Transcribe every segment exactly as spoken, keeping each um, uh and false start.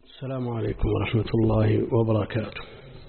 السلام عليكم ورحمة الله وبركاته.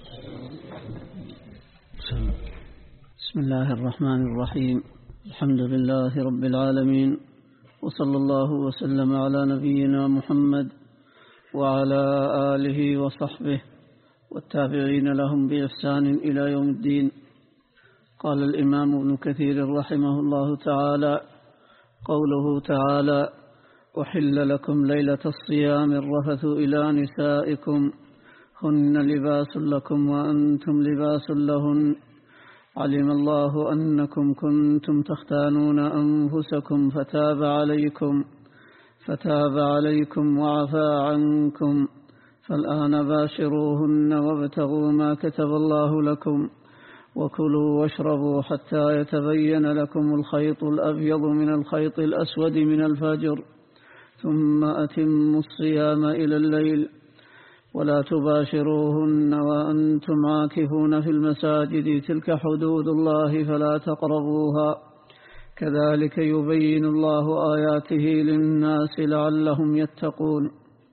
بسم الله الرحمن الرحيم. الحمد لله رب العالمين، وصلى الله وسلم على نبينا محمد وعلى آله وصحبه والتابعين لهم بإحسان إلى يوم الدين. قال الإمام ابن كثير رحمه الله تعالى: قوله تعالى: أحل لكم ليلة الصيام الرفث إلى نسائكم هن لباس لكم وأنتم لباس لهن، علم الله أنكم كنتم تختانون أنفسكم فتاب عليكم فتاب عليكم وعفى عنكم، فالآن باشروهن وابتغوا ما كتب الله لكم، وكلوا واشربوا حتى يتبين لكم الخيط الأبيض من الخيط الأسود من الفجر، ثم أتموا الصيام إلى الليل، ولا تباشروهن وأنتم عاكفون في المساجد، تلك حدود الله فلا تقربوها، كذلك يبين الله آياته للناس لعلهم يتقون.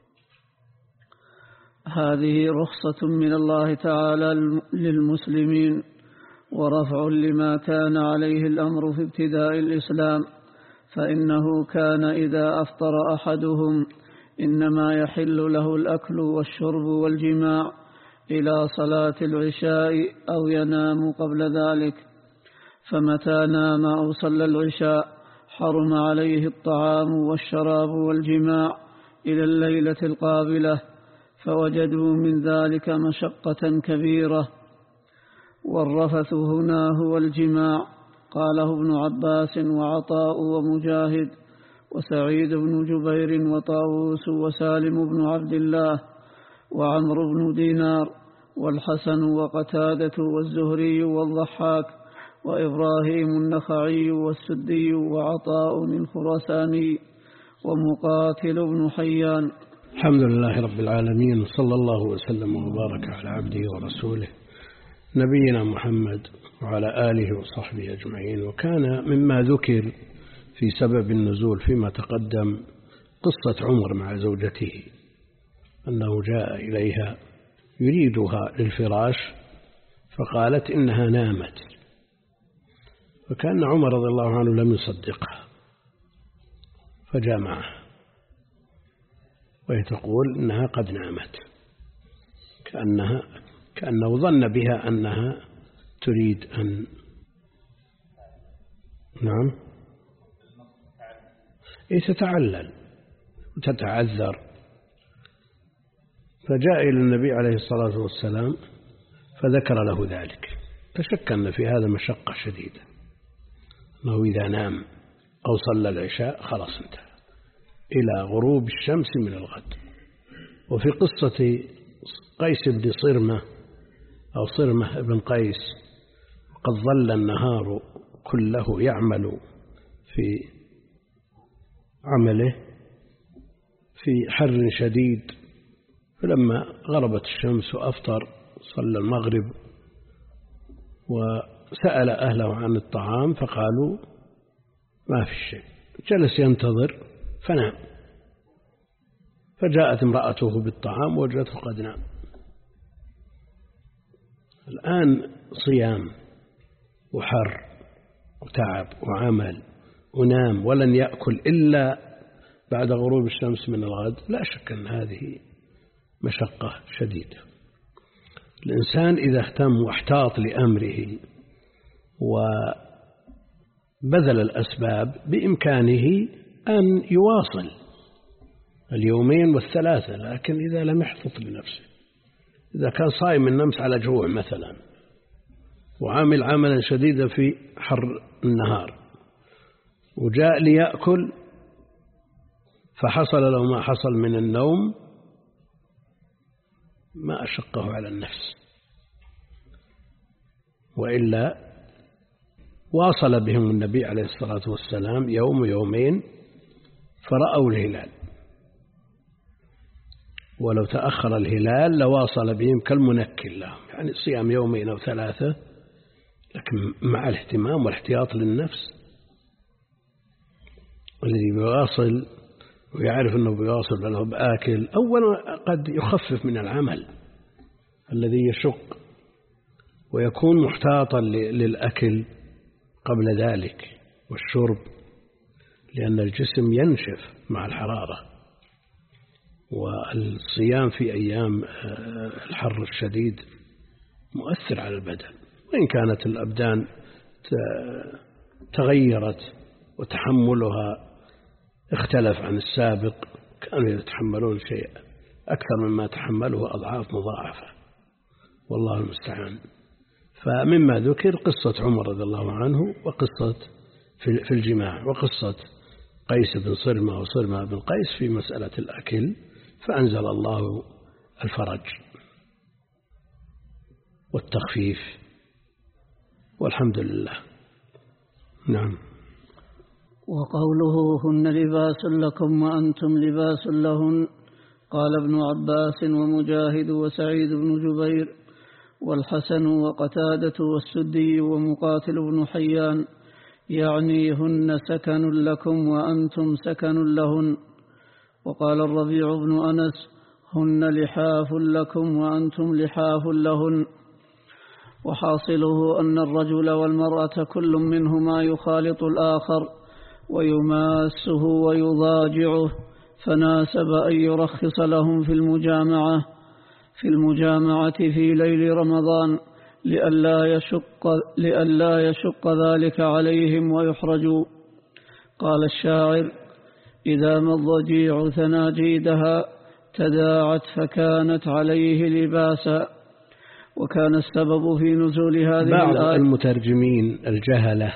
هذه رخصة من الله تعالى للمسلمين، ورفع لما كان عليه الأمر في ابتداء الإسلام، فإنه كان إذا أفطر أحدهم إنما يحل له الأكل والشرب والجماع إلى صلاة العشاء أو ينام قبل ذلك، فمتى نام أو صلى العشاء حرم عليه الطعام والشراب والجماع إلى الليلة القابلة، فوجدوا من ذلك مشقة كبيرة. والرفث هنا هو الجماع، قاله ابن عباس وعطاء ومجاهد وسعيد بن جبير وطاووس وسالم بن عبد الله وعمرو بن دينار والحسن وقتادة والزهري والضحاك وإبراهيم النخعي والسدي وعطاء الخراساني ومقاتل بن حيان. الحمد لله رب العالمين، صلى الله وسلم وبارك على عبده ورسوله نبينا محمد وعلى آله وصحبه أجمعين. وكان مما ذكر في سبب النزول فيما تقدم قصة عمر مع زوجته، أنه جاء إليها يريدها للفراش فقالت إنها نامت، فكان عمر رضي الله عنه لم يصدقها فجاء معها وهي تقول إنها قد نامت، كأنها كأنه ظن بها أنها تريد أن نعم إيه تتعلل وتتعذر. فجاء إلى النبي عليه الصلاة والسلام فذكر له ذلك، فشك أن في هذا مشقة شديدة، أنه إذا نام أو صلى العشاء خلاص انتهى إلى غروب الشمس من الغد. وفي قصة قيس بن صرمة أو صرمة بن قيس قد ظل النهار كله يعمل في عمله في حر شديد، فلما غربت الشمس أفطر صلى المغرب وسأل أهله عن الطعام فقالوا ما في شيء، جلس ينتظر فنام، فجاءت امرأته بالطعام ووجدته قد نام. الآن صيام وحر وتعب وعمل ونام ولن يأكل إلا بعد غروب الشمس من الغد، لا شك أن هذه مشقة شديدة. الإنسان إذا اهتم واحتاط لأمره وبذل الأسباب بإمكانه أن يواصل اليومين والثلاثة، لكن إذا لم يحتط لنفسه، إذا كان صائم من نمس على جوع مثلا وعامل عملا شديدا في حر النهار وجاء ليأكل فحصل له ما حصل من النوم، ما أشقه على النفس، وإلا واصل بهم النبي عليه الصلاة والسلام يوم يومين فرأوا الهلال، ولو تأخر الهلال لواصل بهم كالمنكل لهم، يعني صيام يومين أو ثلاثة، لكن مع الاهتمام والاحتياط للنفس. الذي يواصل ويعرف أنه بيواصل أنه بآكل، أولا قد يخفف من العمل الذي يشق، ويكون محتاطا للأكل قبل ذلك والشرب، لأن الجسم ينشف مع الحرارة، والصيام في أيام الحر الشديد مؤثر على البدن، وإن كانت الأبدان تغيرت وتحملها اختلف عن السابق، كانوا يتحملون شيء أكثر مما تحمله أضعاف مضاعفة، والله المستعان. فمما ذكر قصة عمر رضي الله عنه، وقصة في الجماع، وقصة قيس بن صرمة وصرمة بن قيس في مسألة الأكل، فأنزل الله الفرج والتخفيف، والحمد لله. نعم. وقوله هن لباس لكم وأنتم لباس لهن، قال ابن عباس ومجاهد وسعيد بن جبير والحسن وقتادة والسدي ومقاتل بن حيان، يعني هن سكن لكم وأنتم سكن لهن. وقال الربيع بن أنس هن لحاف لكم وأنتم لحاف لهن. وحاصله أن الرجل والمرأة كل منهما يخالط الآخر ويماسه ويضاجعه، فناسب أن يرخص لهم في المجامعة في المجامعة في ليل رمضان لئلا يشق, لئلا يشق ذلك عليهم ويحرجوا. قال الشاعر إذا ما الضجيع ثناجيدها تداعت فكانت عليه لباسا. وكان السبب في نزول هذه بعض الآية المترجمين الجهلة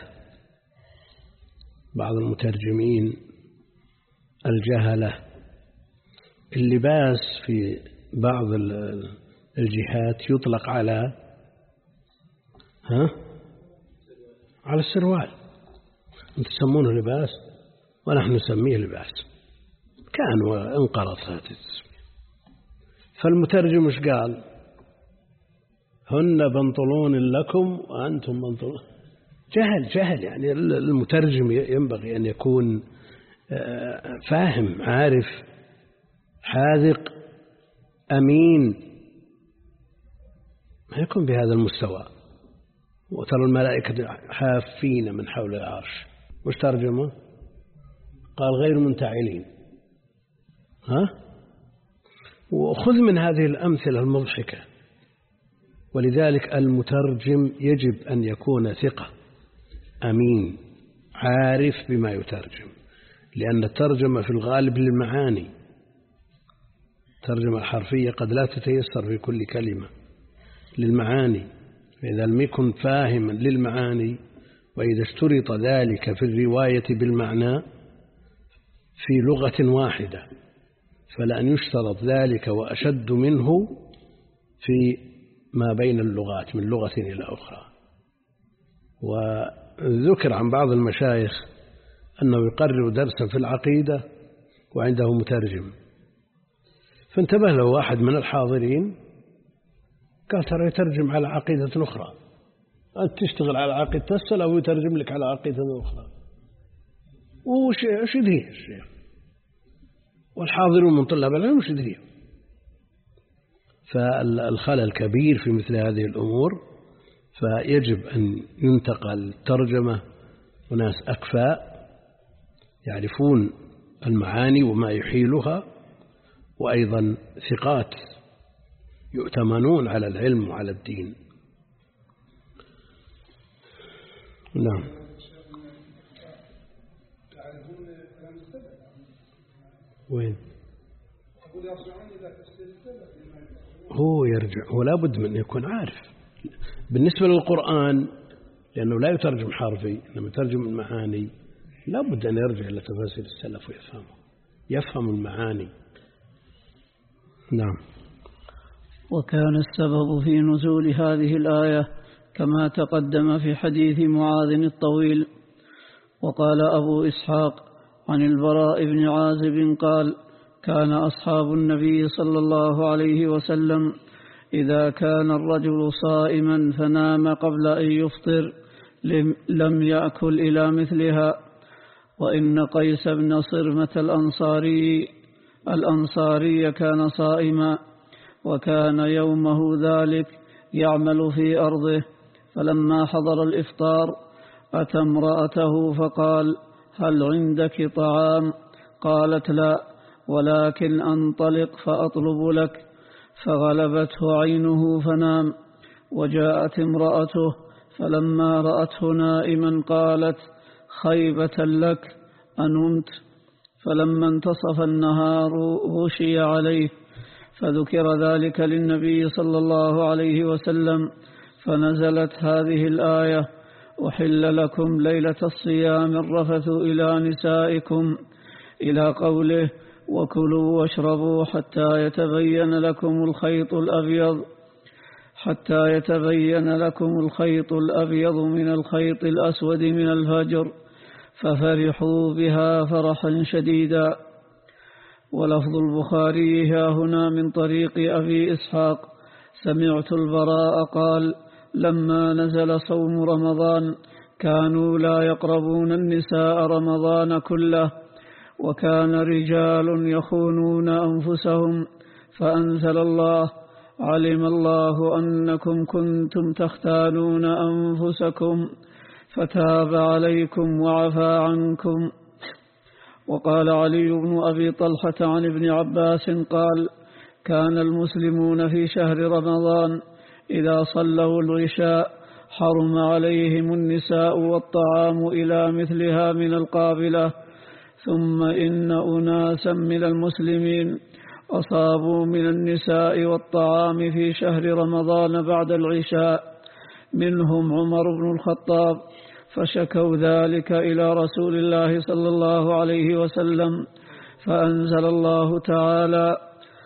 بعض المترجمين الجهلة اللباس في بعض الجهات يطلق على ها على السروال، أنت تسمونه لباس ونحن نسميه لباس، كان وانقرض هذه التسمية. فالمترجم مش قال هن بنطلون لكم وأنتم بنطلون؟ جهل جهل يعني المترجم ينبغي أن يكون فاهم عارف حاذق أمين، ما يكون بهذا المستوى. وترى الملائكة حافين من حول العرش، وش ترجمه؟ قال غير منتعلين. ها؟ وخذ من هذه الأمثلة المضحكة. ولذلك المترجم يجب أن يكون ثقة أمين عارف بما يترجم، لأن الترجمة في الغالب للمعاني، الترجمة الحرفية قد لا تتيسر في كل كلمة للمعاني، فإذا لم يكن فاهما للمعاني، وإذا اشترط ذلك في الرواية بالمعنى في لغة واحدة فلأن يشترط ذلك وأشد منه في ما بين اللغات من لغة إلى أخرى. وذكر عن بعض المشايخ أنه يقرر درسا في العقيدة وعنده مترجم، فانتبه له واحد من الحاضرين قال ترى يترجم على عقيدة أخرى، أنت تشتغل على عقيدة السلف ويترجم لك على عقيدة أخرى، وش يدريه الشيخ والحاضرون من طلاب العلم وش يدريه؟ فالخلل كبير في مثل هذه الأمور، فيجب أن ينتقل الترجمة وناس أكفاء يعرفون المعاني وما يحيلها، وأيضا ثقات يؤتمنون على العلم وعلى الدين. نعم. وين هو يرجع؟ هو لابد من يكون عارف. بالنسبة للقرآن لأنه لا يترجم حرفي إنما يترجم المعاني، لابد أن يرجع إلى تفاسير السلف ويفهمه، يفهم المعاني. نعم. وكان السبب في نزول هذه الآية كما تقدم في حديث معاذ الطويل. وقال أبو إسحاق عن البراء بن عازب قال كان أصحاب النبي صلى الله عليه وسلم إذا كان الرجل صائما فنام قبل أن يفطر لم يأكل إلى مثلها، وإن قيس بن صرمة الأنصاري الأنصاري كان صائما، وكان يومه ذلك يعمل في أرضه، فلما حضر الإفطار أتى امرأته فقال: هل عندك طعام؟ قالت: لا، ولكن أنطلق فأطلب لك. فغلبته عينه فنام. وجاءت امرأته فلما رأته نائما قالت: خيبة لك، أنمت؟ فلما انتصف النهار غشي عليه، فذكر ذلك للنبي صلى الله عليه وسلم، فنزلت هذه الآية: أحل لكم ليلة الصيام الرفث إلى نسائكم، إلى قوله: وكلوا واشربوا حتى يتبين لكم الخيط الأبيض حتى يتبين لكم الخيط الأبيض من الخيط الأسود من الفجر، ففرحوا بها فرحا شديدا. ولفظ البخاري ها هنا من طريق أبي إسحاق: سمعت البراء قال: لما نزل صوم رمضان كانوا لا يقربون النساء رمضان كله، وكان رجال يخونون أنفسهم، فأنزل الله: علم الله أنكم كنتم تختانون أنفسكم فتاب عليكم وعفى عنكم. وقال علي بن أبي طلحة عن ابن عباس قال: كان المسلمون في شهر رمضان إذا صلوا العشاء حرم عليهم النساء والطعام إلى مثلها من القابلة، ثم إن أناسا من المسلمين أصابوا من النساء والطعام في شهر رمضان بعد العشاء، منهم عمر بن الخطاب، فشكوا ذلك إلى رسول الله صلى الله عليه وسلم، فأنزل الله تعالى: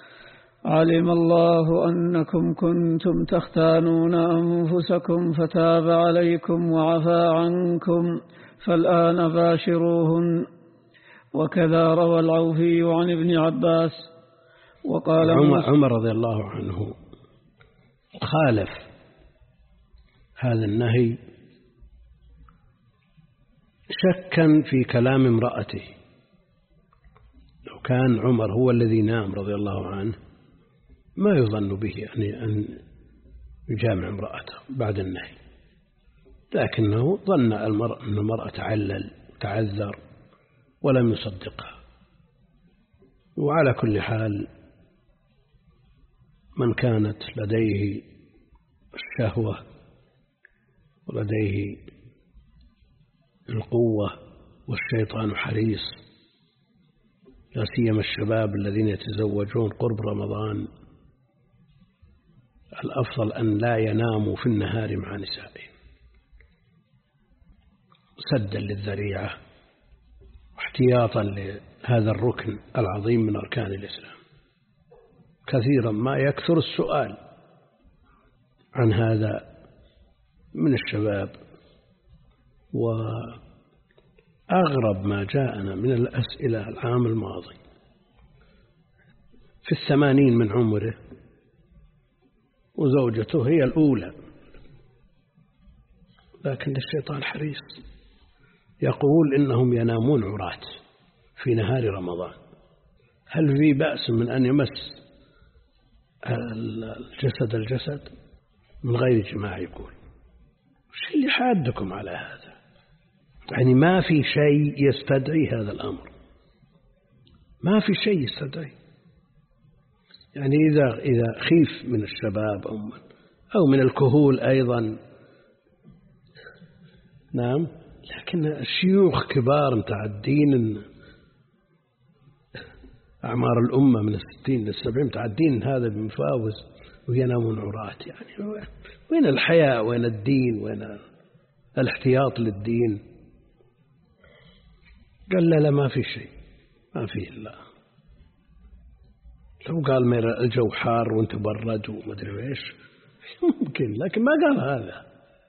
علم الله أنكم كنتم تختانون أنفسكم فتاب عليكم وعفى عنكم، فالآن باشروهن. وكذا روى العوفي عن ابن عباس. وقال عمر, عمر رضي الله عنه خالف هذا النهي شكا في كلام امرأته. لو كان عمر هو الذي نام رضي الله عنه ما يظن به يعني أن يجامع امرأته بعد النهي، لكنه ظن المرأة أن المرأة تعلل وتعذر ولم يصدقها. وعلى كل حال من كانت لديه الشهوة ولديه القوة والشيطان حريص، لا سيما الشباب الذين يتزوجون قرب رمضان، الأفضل أن لا يناموا في النهار مع نسائهم سدا للذريعة واحتياطا لهذا الركن العظيم من أركان الإسلام. كثيرا ما يكثر السؤال عن هذا من الشباب، وأغرب ما جاءنا من الأسئلة العام الماضي في الثمانين من عمره وزوجته هي الأولى، لكن الشيطان حريص يقول إنهم ينامون عراة في نهار رمضان. هل في بأس من أن يمس الجسد الجسد من غير جماع؟ يقول وش اللي حادكم على هذا؟ يعني ما في شيء يستدعي هذا الأمر، ما في شيء يستدعي. يعني إذا إذا خيف من الشباب أو من, أو من الكهول أيضا نعم، لكن الشيوخ كبار متعدين أعمار الأمة من الستين للسبعين، متعدين هذا بمفاوز وينامون عراة. يعني وين الحياء؟ وين الدين؟ وين الاحتياط للدين؟ قال لا لا ما في شيء، ما فيه إلا لو قال ما الجو حار وانت برد وما ادري ايش ممكن، لكن ما قال هذا.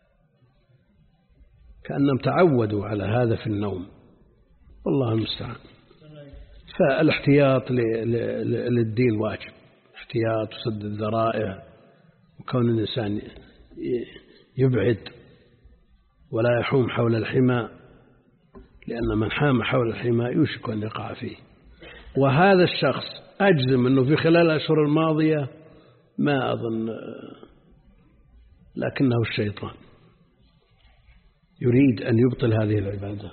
كأنهم تعودوا على هذا في النوم، والله المستعان. فالاحتياط للدين واجب، احتياط وسد الذرائع، وكون الإنسان يبعد ولا يحوم حول الحمى لأن من حام حول الحمى يوشك أن يقع فيه. وهذا الشخص أجزم أنه في خلال الأشهر الماضية ما أظن، لكنه الشيطان يريد أن يبطل هذه العبادة.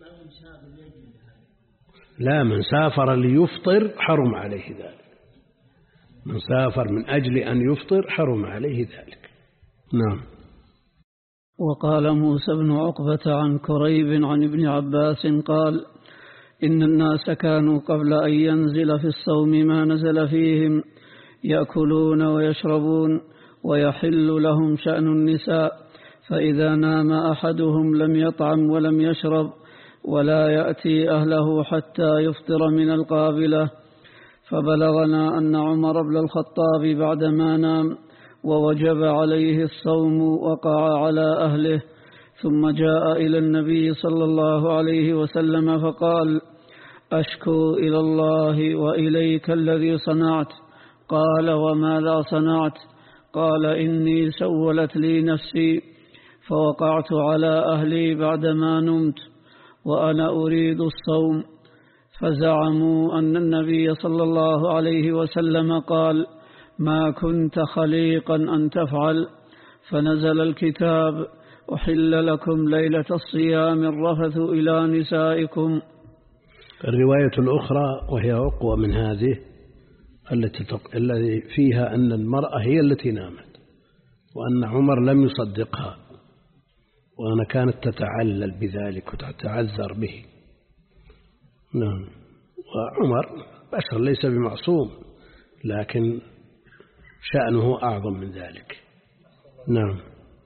لا، من سافر ليفطر حرم عليه ذلك، من سافر من أجل أن يفطر حرم عليه ذلك. نعم. وقال موسى بن عقبة عن كريب عن ابن عباس قال: إن الناس كانوا قبل أن ينزل في الصوم ما نزل فيهم يأكلون ويشربون ويحل لهم شأن النساء، فإذا نام أحدهم لم يطعم ولم يشرب ولا يأتي أهله حتى يفطر من القابلة. فبلغنا أن عمر بن الخطاب بعدما نام ووجب عليه الصوم وقع على أهله، ثم جاء إلى النبي صلى الله عليه وسلم فقال: أشكو إلى الله وإليك الذي صنعت. قال: وماذا صنعت؟ قال: إني سولت لي نفسي فوقعت على أهلي بعدما نمت وأنا أريد الصوم. فزعموا أن النبي صلى الله عليه وسلم قال: ما كنت خليقا أن تفعل. فنزل الكتاب: أحل لكم ليلة الصيام الرفث إلى نسائكم. الرواية الأخرى وهي أقوى من هذه التي فيها أن المرأة هي التي نامت وأن عمر لم يصدقها، وأنا كانت تتعلل بذلك وتتعذر به. نعم. وعمر بشر ليس بمعصوم، لكن شأنه أعظم من ذلك. نعم.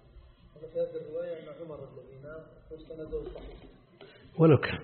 ولو كان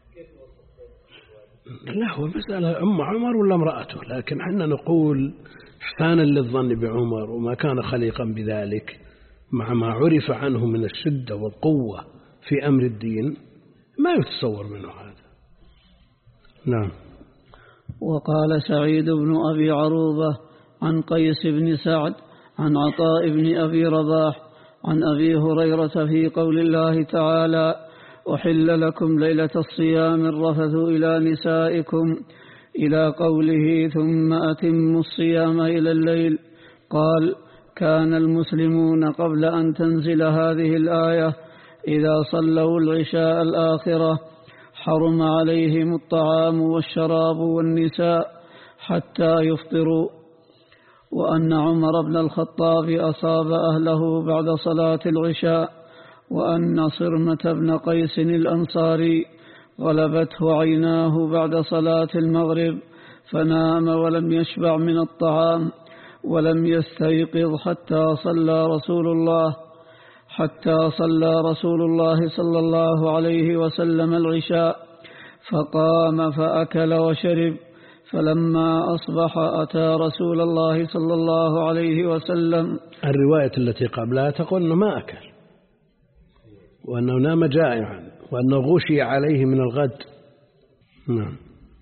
لا، هو المسألة أم عمر ولا امرأته، لكن حنا نقول إحسانا للظن بعمر وما كان خليقا بذلك مع ما عرف عنه من الشدة والقوة في أمر الدين، ما يتصور منه هذا. نعم. وقال سعيد بن أبي عروبة عن قيس بن سعد عن عطاء بن أبي رباح عن أبي هريرة في قول الله تعالى: أحل لكم ليلة الصيام الرفث إلى نسائكم، إلى قوله: ثم أتموا الصيام إلى الليل. قال: كان المسلمون قبل أن تنزل هذه الآية إذا صلوا العشاء الآخرة حرم عليهم الطعام والشراب والنساء حتى يفطروا. وأن عمر بن الخطاب أصاب أهله بعد صلاة العشاء، وأن صرمة بن قيس الأنصاري غلبته عيناه بعد صلاة المغرب فنام ولم يشبع من الطعام ولم يستيقظ حتى صلى رسول الله حتى صلى رسول الله صلى الله عليه وسلم العشاء، فقام فأكل وشرب. فلما أصبح أتى رسول الله صلى الله عليه وسلم. الرواية التي قبلها تقول أنه ما أكل وأنه نام جائعا وأنه غشي عليه من الغد. نعم.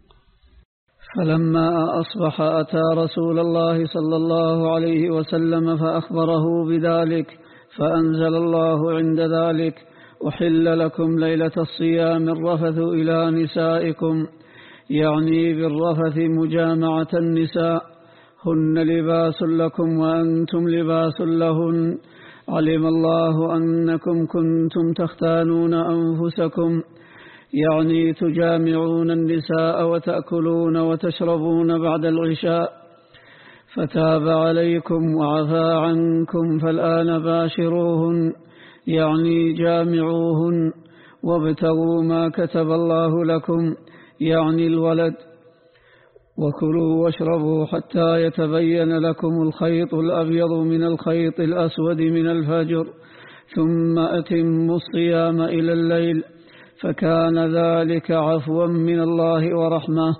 فلما أصبح أتى رسول الله صلى الله عليه وسلم فأخبره بذلك، فأنزل الله عند ذلك: أحل لكم ليلة الصيام الرفث إلى نسائكم، يعني بالرفث مجامعة النساء، هن لباس لكم وأنتم لباس لهن، علم الله أنكم كنتم تختانون أنفسكم، يعني تجامعون النساء وتأكلون وتشربون بعد العشاء، فتاب عليكم وعفى عنكم، فالآن باشروهن، يعني جامعوهن، وابتغوا ما كتب الله لكم، يعني الولد، وكلوا واشربوا حتى يتبين لكم الخيط الأبيض من الخيط الأسود من الفجر، ثم أتموا الصيام إلى الليل، فكان ذلك عفوا من الله ورحمة.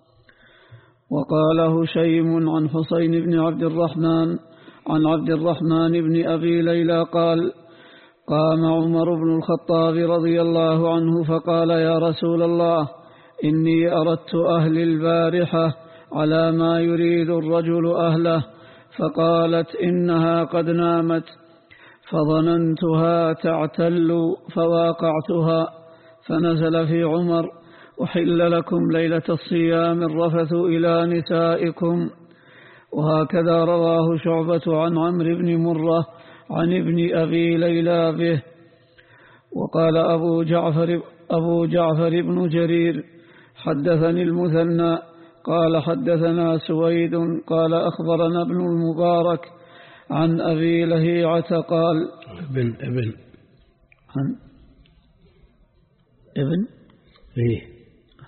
وقال هشيم عن حسين بن عبد الرحمن عن عبد الرحمن بن أبي ليلى قال: قام عمر بن الخطاب رضي الله عنه فقال: يا رسول الله، إني أردت أهلي البارحة على ما يريد الرجل أهله، فقالت إنها قد نامت، فظننتها تعتل فواقعتها، فنزل في عمر: أحل لكم ليلة الصيام الرفث إلى نسائكم. وهكذا رواه شعبة عن عمرو بن مرة عن ابن أبي ليلى به. وقال أبو جعفر, أبو جعفر بن جرير: حدثني المثنى قال حدثنا سويد قال أخبرنا ابن المبارك عن أبي لهيعة قال ابن ابن عن ابن إيه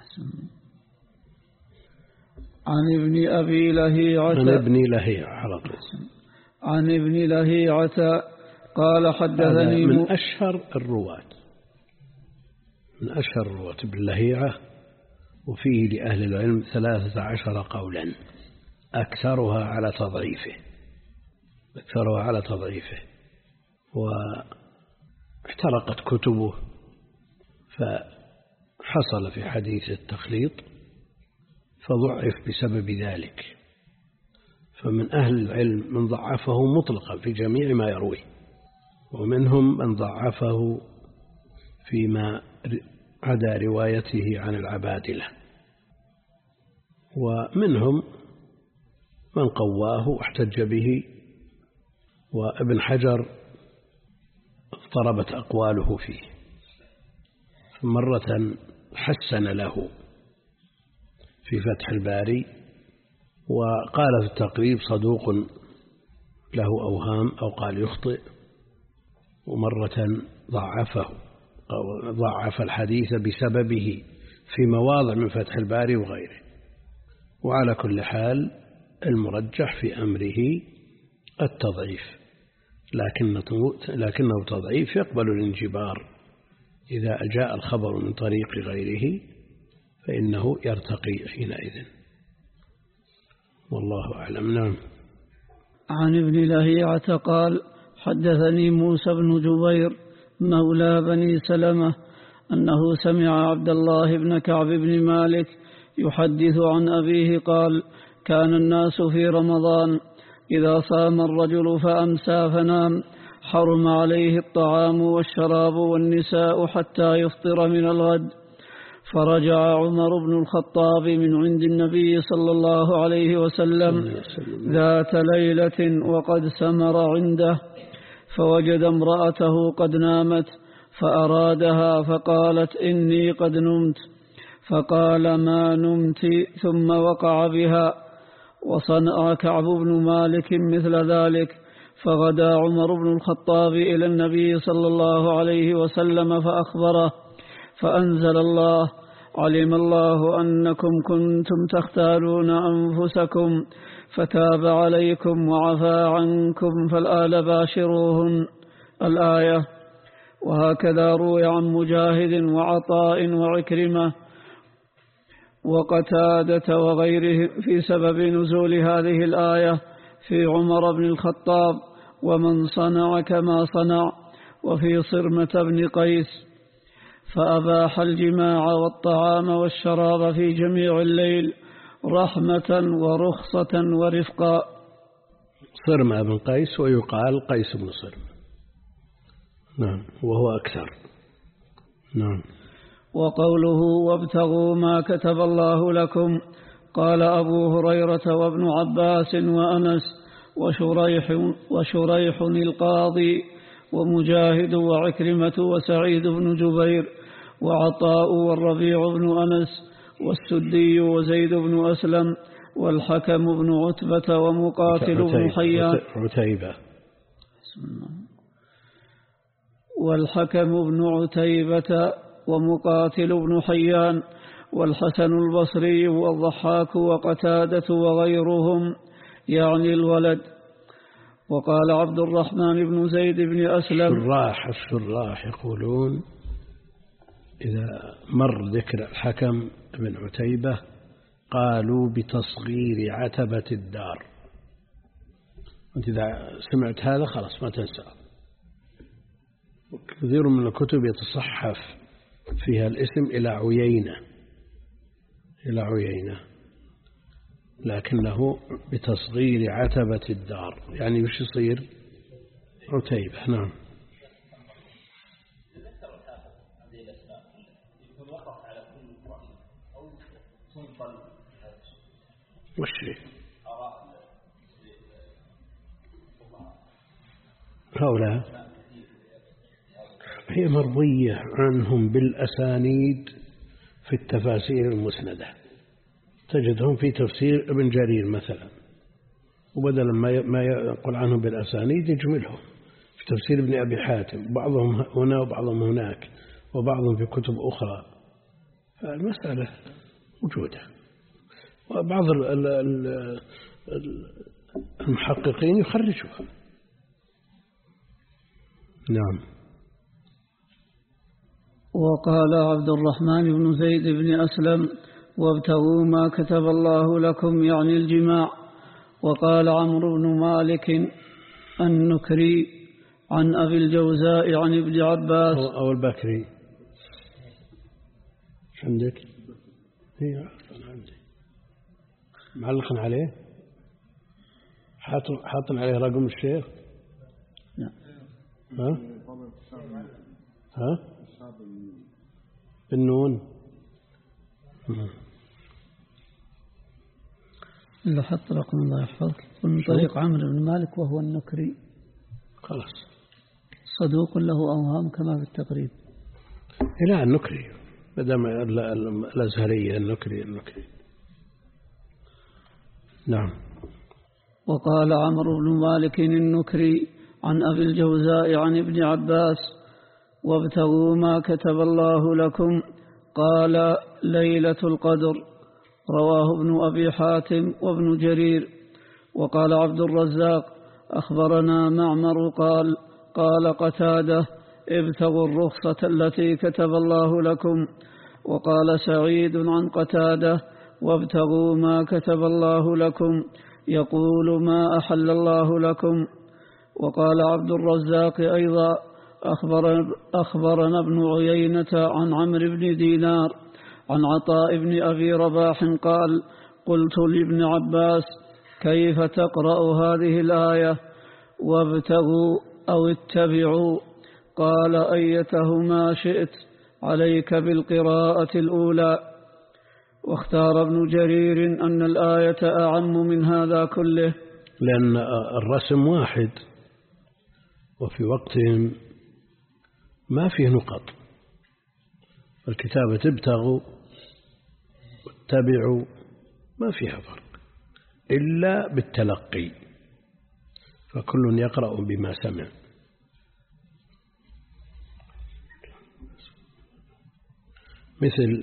عن ابن أبي لهيعة عن ابن لهيعة على طول عن ابن لهيعة قال حدثني من أشهر الرواة من أشهر الرواة ابن لهيعة، وفيه لأهل العلم ثلاثة عشر قولا أكثرها على تضعيفه أكثرها على تضعيفه واحترقت كتبه، فحصل في حديث التخليط فضعف بسبب ذلك. فمن أهل العلم من ضعفه مطلقا في جميع ما يرويه، ومنهم من ضعفه فيما عدا روايته عن العبادلة، ومنهم من قواه واحتج به. وابن حجر اضطربت أقواله فيه، فمرة حسن له في فتح الباري وقال في التقريب صدوق له أوهام أو قال يخطئ، ومرة ضعفه أو ضعف الحديث بسببه في مواضع من فتح الباري وغيره. وعلى كل حال المرجح في أمره التضعيف، لكنه, لكنه تضعيف يقبل الانجبار. إذا جاء الخبر من طريق غيره فإنه يرتقي حينئذ، والله أعلم. نعم. عن ابن لهيعة قال حدثني موسى بن جبير مولى بني سلمة أنه سمع عبد الله بن كعب بن مالك يحدث عن أبيه قال: كان الناس في رمضان إذا صام الرجل فأمسى فنام حرم عليه الطعام والشراب والنساء حتى يفطر من الغد. فرجع عمر بن الخطاب من عند النبي صلى الله عليه وسلم ذات ليلة وقد سمر عنده، فوجد امرأته قد نامت فأرادها فقالت: إني قد نمت. فقال: ما نمت. ثم وقع بها. وصنع كعب بن مالك مثل ذلك. فغدا عمر بن الخطاب إلى النبي صلى الله عليه وسلم فأخبره، فأنزل الله: علم الله أنكم كنتم تختارون أنفسكم فتاب عليكم وعفى عنكم فالآن باشروهن. الآية. وهكذا روي عن مجاهد وعطاء وعكرمة وقتادة وغيرهم في سبب نزول هذه الآية في عمر بن الخطاب ومن صنع كما صنع، وفي صرمة بن قيس فأباح الجماع والطعام والشراب في جميع الليل رحمة ورخصة ورفقا. صرمة بن قيس ويقال قيس بن صرم. نعم، وهو أكثر. نعم. وقوله: وابتغوا ما كتب الله لكم. قال أبو هريرة وابن عباس وأنس وشريح, وشريح القاضي ومجاهد وعكرمة وسعيد بن جبير وعطاء والربيع بن أنس والسدي وزيد بن أسلم والحكم بن عتبة ومقاتل بن حيان عتيبة والحكم بن عتيبة ومقاتل بن حيان والحسن البصري والضحاك وقتادة وغيرهم، يعني الولد. وقال عبد الرحمن بن زيد بن أسلم: الشراح الشراح يقولون إذا مر ذكر الحكم بن عتيبة قالوا بتصغير عتبة الدار. وانت إذا سمعت هذا خلاص ما تنسى. كثير من الكتب يتصحف فيها الاسم إلى عيينة إلى عيينة لكنه بتصغير عتبة الدار، يعني وش يصير؟ عتيبة. نعم. وش هؤلاء هي مروية عنهم بالأسانيد في التفاسير المسندة، تجدهم في تفسير ابن جرير مثلا، وبدلا ما يقول عنهم بالأسانيد يجملهم في تفسير ابن أبي حاتم، بعضهم هنا وبعضهم هناك وبعضهم في كتب أخرى. فالمسألة موجودة، وبعض المحققين يخرجوها. نعم. وقال عبد الرحمن بن زيد بن أسلم: وابتغوا ما كتب الله لكم، يعني الجماع. وقال عمرو بن مالك النكري عن أبي الجوزاء عن ابن عباس أو البكري. عندك؟ هي عندي معلق عليه، حاط عليه رقم الشيخ. لا. ها ها بالنون. اللي حط رقم الله يحفظك من طريق عمرو بن مالك وهو النكري، خلاص صدوق له أوهام كما في التقريب. لا النكري بدم الأزهرية، النكري النكري. نعم. وقال عمرو بن مالك النكري عن أبي الجوزاء عن ابن عباس: وابتغوا ما كتب الله لكم. قال: ليلة القدر. رواه ابن أبي حاتم وابن جرير. وقال عبد الرزاق: أخبرنا معمر قال: قال قتادة: ابتغوا الرخصة التي كتب الله لكم. وقال سعيد عن قتادة: وابتغوا ما كتب الله لكم، يقول ما أحل الله لكم. وقال عبد الرزاق أيضا: أخبر أخبرنا ابن عيينة عن عمرو بن دينار عن عطاء بن أبي رباح قال: قلت لابن عباس: كيف تقرأ هذه الآية وابتغوا أو اتبعوا؟ قال: أيتهما شئت، عليك بالقراءة الأولى. واختار ابن جرير أن الآية أعم من هذا كله، لأن الرسم واحد وفي وقتهم ما فيه نقط، الكتابة ابتغوا واتبعوا ما فيها فرق إلا بالتلقي، فكل يقرأ بما سمع. مثل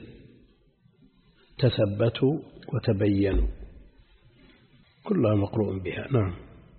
تثبتوا وتبينوا كلها مقروء بها. نعم.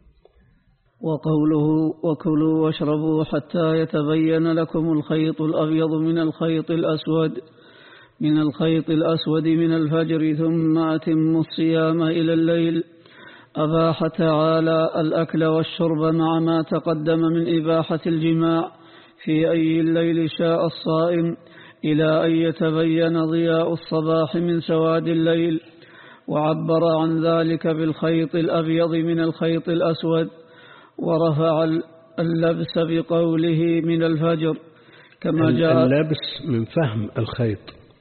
وقوله: وكلوا واشربوا حتى يتبين لكم الخيط الأبيض من الخيط الأسود من الخيط الأسود من الفجر ثم أتموا الصيام إلى الليل. أباح تعالى الأكل والشرب مع ما تقدم من إباحة الجماع في أي الليل شاء الصائم إلى أن يتبين ضياء الصباح من سواد الليل، وعبر عن ذلك بالخيط الأبيض من الخيط الأسود، ورفع اللبس بقوله من الفجر كما جاء. اللبس من فهم الخيط،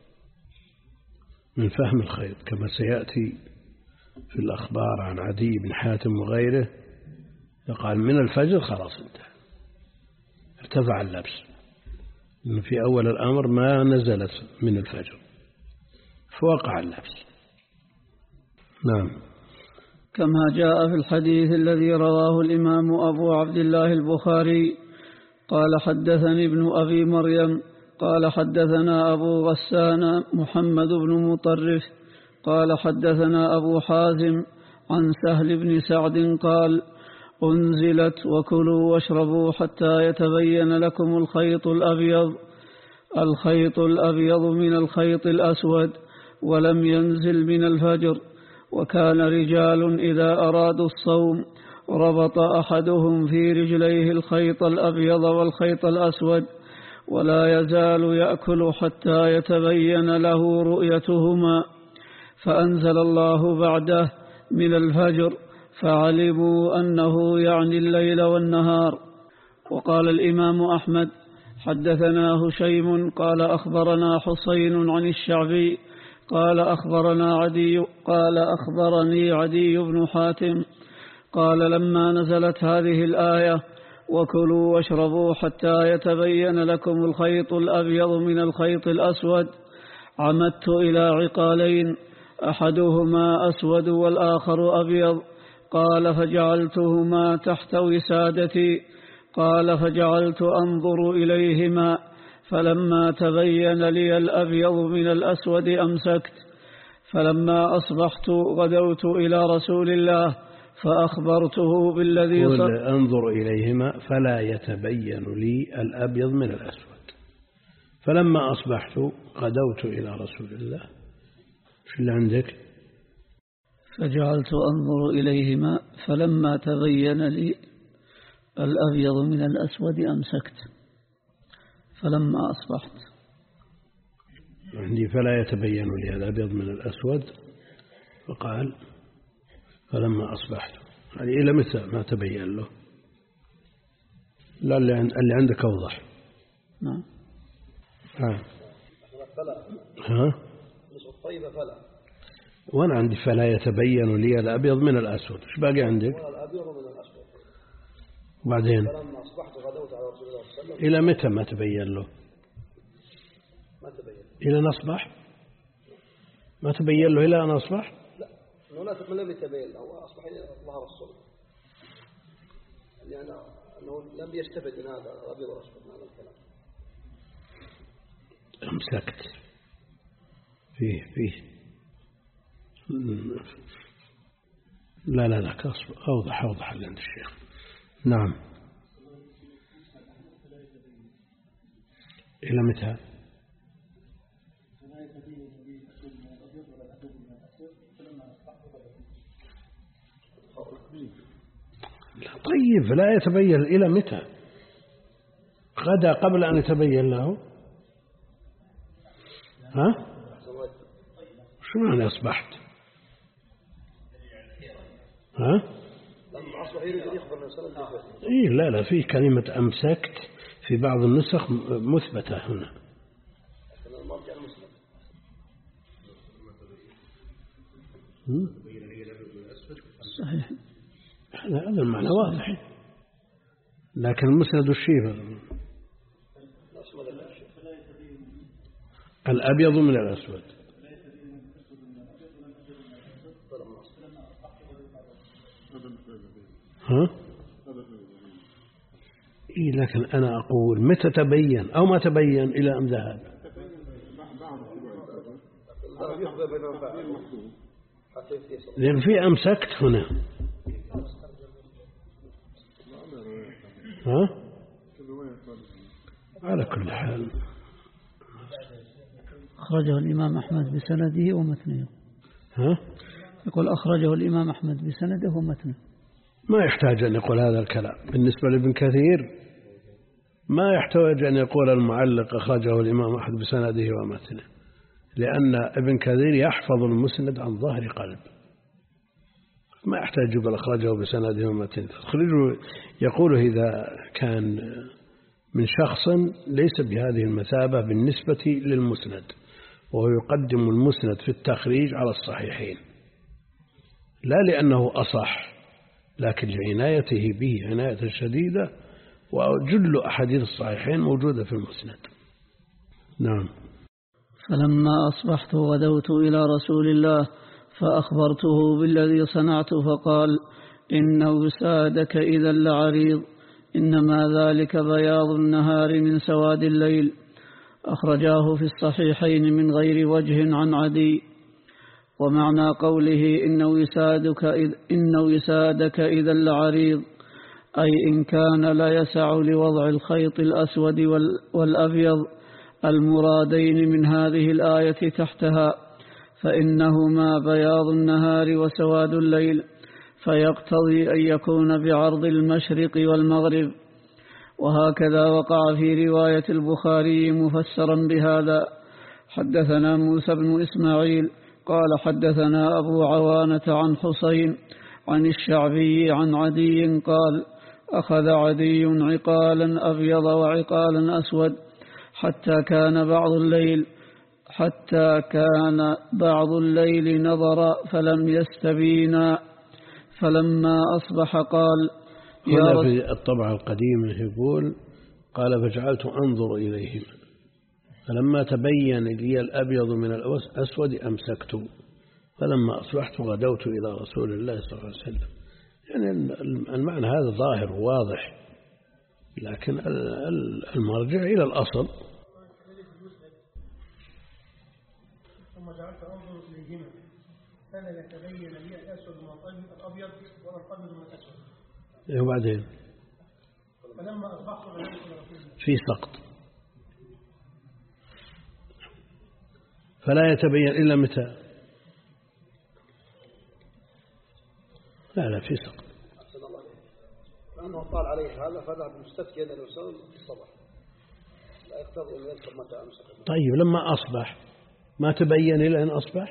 من فهم الخيط كما سيأتي في الأخبار عن عدي بن حاتم وغيره، يقال من الفجر خلاص انتهى، ارتفع اللبس، إنه في أول الأمر ما نزلت من الفجر فوقع اللبس. نعم. كما جاء في الحديث الذي رواه الإمام أبو عبد الله البخاري قال: حدثني ابن أبي مريم قال: حدثنا أبو غسان محمد بن مطرف قال: حدثنا أبو حازم عن سهل بن سعد قال: أنزلت وكلوا واشربوا حتى يتبين لكم الخيط الأبيض الخيط الأبيض من الخيط الأسود، ولم ينزل من الفجر. وكان رجال إذا أرادوا الصوم ربط أحدهم في رجليه الخيط الأبيض والخيط الأسود، ولا يزال يأكل حتى يتبين له رؤيتهما، فأنزل الله بعده من الفجر فعلموا أنه يعني الليل والنهار. وقال الإمام أحمد: حدثنا هشيم قال: أخبرنا حسين عن الشعبي قال أخبرنا عدي قال أخبرني عدي بن حاتم قال لما نزلت هذه الآية وكلوا واشربوا حتى يتبين لكم الخيط الأبيض من الخيط الأسود عمدت إلى عقالين أحدهما أسود والآخر أبيض قال فجعلتهما تحت وسادتي قال فجعلت أنظر إليهما فلما تبين لي الأبيض من الأسود أمسكت فلما أصبحت غدوت إلى رسول الله فأخبرته بالذي قل أنظر إليهما فلا يتبين لي الأبيض من الأسود فلما أصبحت غدوت إلى رسول الله. شو اللي عندك؟ فجعلت أنظر إليهما فلما تبين لي الأبيض من الأسود أمسكت فلما أصبحت. عندي فلا يتبين لي الأبيض من الأسود فقال فلما أصبحت، يعني إلى متى ما تبين له؟ لا اللي عندك أوضح. نعم. ها ها طيب فلا وأنا عندي فلا يتبين لي الأبيض من الأسود. إيش باقي عندك؟ الأبيض من الأسود. وبعدين فلما أصبحت غدوت على رسول الله صلى الله عليه وسلم. إلى متى ما تبين له؟ ما تبين. إلى أن أصبح؟ ما تبين له إلى أن أصبح؟ لا، هناك من لم يتبين له وأصبح ظهر الصبح. يعني أنه لم يستفد من هذا الأبيض والأسود من هذا الكلام. أمسكت فيه فيه لا لا لا كاصب أوضح أوضح اللي عند الشيخ. نعم. إلى متى؟ طيب لا يتبين إلى متى؟ غدا قبل أن يتبين له. ها؟ شو معنى أصبحت؟ ها؟ لما أصبح يريد أن يخبر النبي صلى الله عليه وسلم. إيه لا لا في كلمة أمسكت في بعض النسخ مثبتة هنا. صحيح. هذا المعنى واضح، لكن المسند الشيبة الأبيض من الأسود. ها؟ إيه لكن أنا أقول متى تبين أو ما تبين إلى أن ذهب. لأن في أمسكت هنا. ها؟ على كل حال أخرجه الإمام أحمد بسنده ومتنه. ها؟ يقول أخرجه الإمام أحمد بسنده ومتنه. ما يحتاج أن يقول هذا الكلام بالنسبة لابن كثير، ما يحتاج أن يقول المعلق أخرجه الإمام أحمد بسنده ومتنه، لأن ابن كثير يحفظ المسند عن ظهر قلب، ما يحتاج يقول أخرجه بسنده ومتنه. تخرجه يقول إذا كان من شخص ليس بهذه المثابة بالنسبة للمسند، وهو يقدم المسند في التخريج على الصحيحين، لا لأنه أصح، لكن لعنايته به عناية شديدة، وجل أحاديث الصحيحين موجودة في المسند. نعم. فلما أصبحت غدوت إلى رسول الله فأخبرته بالذي صنعت فقال إن وسادك إذا لعريض، إنما ذلك بياض النهار من سواد الليل. أخرجاه في الصحيحين من غير وجه عن عدي. ومعنى قوله إن وسادك, إذ إن وسادك إذا لعريض أي إن كان لا يسع لوضع الخيط الأسود والأبيض المرادين من هذه الآية تحتها، فإنهما بياض النهار وسواد الليل، فيقتضي أن يكون بعرض المشرق والمغرب. وهكذا وقع في رواية البخاري مفسرا بهذا. حدثنا موسى بن إسماعيل قال حدثنا أبو عوانة عن حسين عن الشعبي عن عدي قال أخذ عدي عقالا أبيض وعقالا أسود حتى كان بعض الليل حتى كان بعض الليل نظر فلم يستبينا، فلما أصبح قال هنا في الطبعة القديمة يقول قال فجعلت أنظر إليهما فلما تبين لي الأبيض من الأسود أمسكت فلما أصبحت غدوت إلى رسول الله صلى الله عليه وسلم. يعني المعنى هذا ظاهر وواضح، لكن المرجع إلى الأصل. ثم جعلت أنظر إليهما فلا يتبين لي الأسود من الأبيض ولا الأبيض من الأسود. وبعدين فلما أصبحت في سقط، فلا يتبين إلا متى؟ لا لا في سقط. لأنه طال عليه هذا فذهب مستفتيا إلى الوصول في الصباح، لا يقتضي أن يذكر متى أمسك. طيب لما أصبح ما تبين إلى أن أصبح؟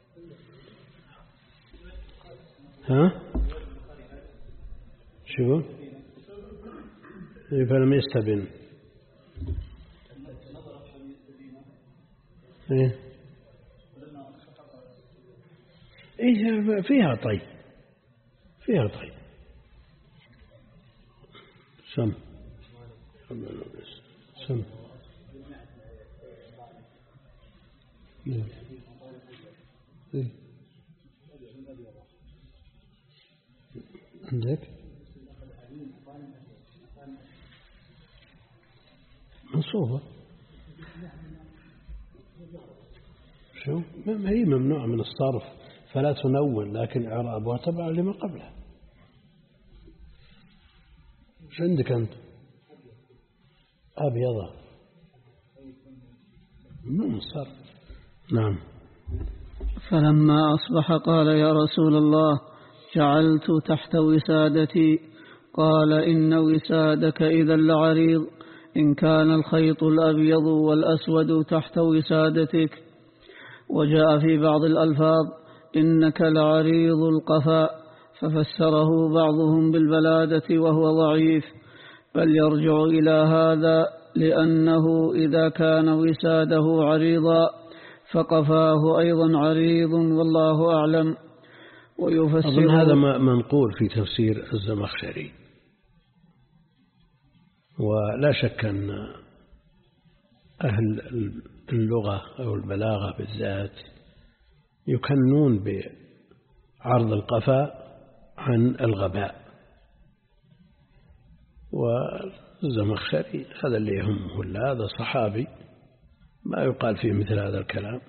ها؟ شو؟ فلم يستبن. إيه؟ إيه فيها طيب، فيها طيب. سم سم إيه؟ عندك منصوبة شو؟ ما هي ممنوع من الصرف فلا تنون، لكن إعرابها تبع لما قبلها. شو عندك أنت؟ أبيضة من الصرف. نعم. فلما أصبح قال يا رسول الله جعلت تحت وسادتي. قال إن وسادك إذا لعريض إن كان الخيط الأبيض والأسود تحت وسادتك. وجاء في بعض الألفاظ إنك لعريض القفا، ففسره بعضهم بالبلادة وهو ضعيف، بل يرجع إلى هذا لأنه إذا كان وساده عريضا فقفاه أيضا عريض، والله أعلم. أظن هذا منقول في تفسير الزمخشري، ولا شك أن أهل اللغة أو البلاغة بالذات يكنون بعرض القفا عن الغباء، والزمخشري هذا اللي يهمه، هذا صحابي ما يقال فيه مثل هذا الكلام.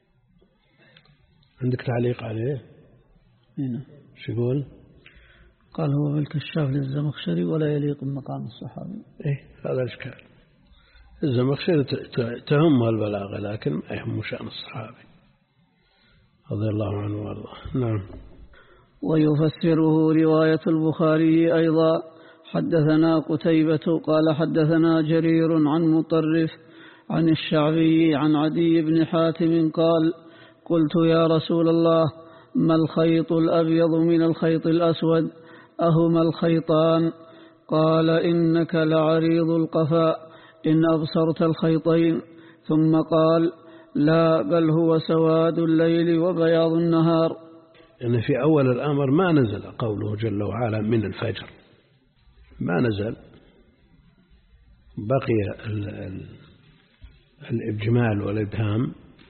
عندك تعليق عليه؟ هنا شو يقول؟ قال هو بالكشاف للزمخشري ولا يليق بمقام الصحابي. إيه هذا الإشكال. الزمخشري تهمه البلاغة لكن ما يهم شأن الصحابي رضي الله عنه وارضاه. نعم. ويفسره رواية البخاري أيضا. حدثنا قتيبة قال حدثنا جرير عن مطرف عن الشعبي عن عدي بن حاتم قال قلت يا رسول الله ما الخيط الأبيض من الخيط الأسود أهما الخيطان؟ قال إنك لعريض القفا إن أبصرت الخيطين. ثم قال لا بل هو سواد الليل وبياض النهار. يعني في أول الأمر ما نزل قوله جل وعلا من الفجر، ما نزل، بقي الإجمال والإبهام،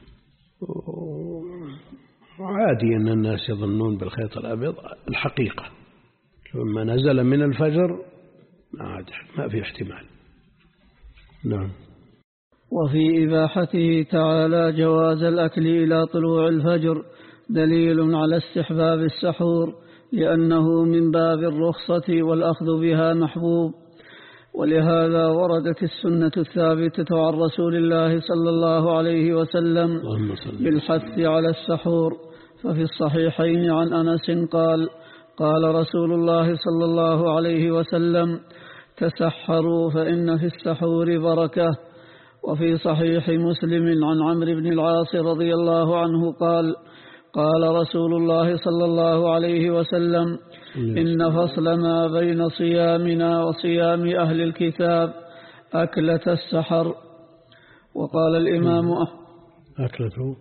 وعادي أن الناس يظنون بالخيط الأبيض الحقيقة. لما نزل من الفجر ما عاد ما في احتمال. نعم. وفي إباحته تعالى جواز الأكل إلى طلوع الفجر دليل على استحباب السحور، لأنه من باب الرخصة والأخذ بها محبوب. ولهذا وردت السنة الثابتة عن رسول الله صلى الله عليه وسلم بالحث على السحور. ففي الصحيحين عن أنس قال قال رسول الله صلى الله عليه وسلم تسحروا فإن في السحور بركة. وفي صحيح مسلم عن عمرو بن العاص رضي الله عنه قال قال رسول الله صلى الله عليه وسلم إن فصل ما بين صيامنا وصيام أهل الكتاب أكلة السحر. وقال الإمام أكلة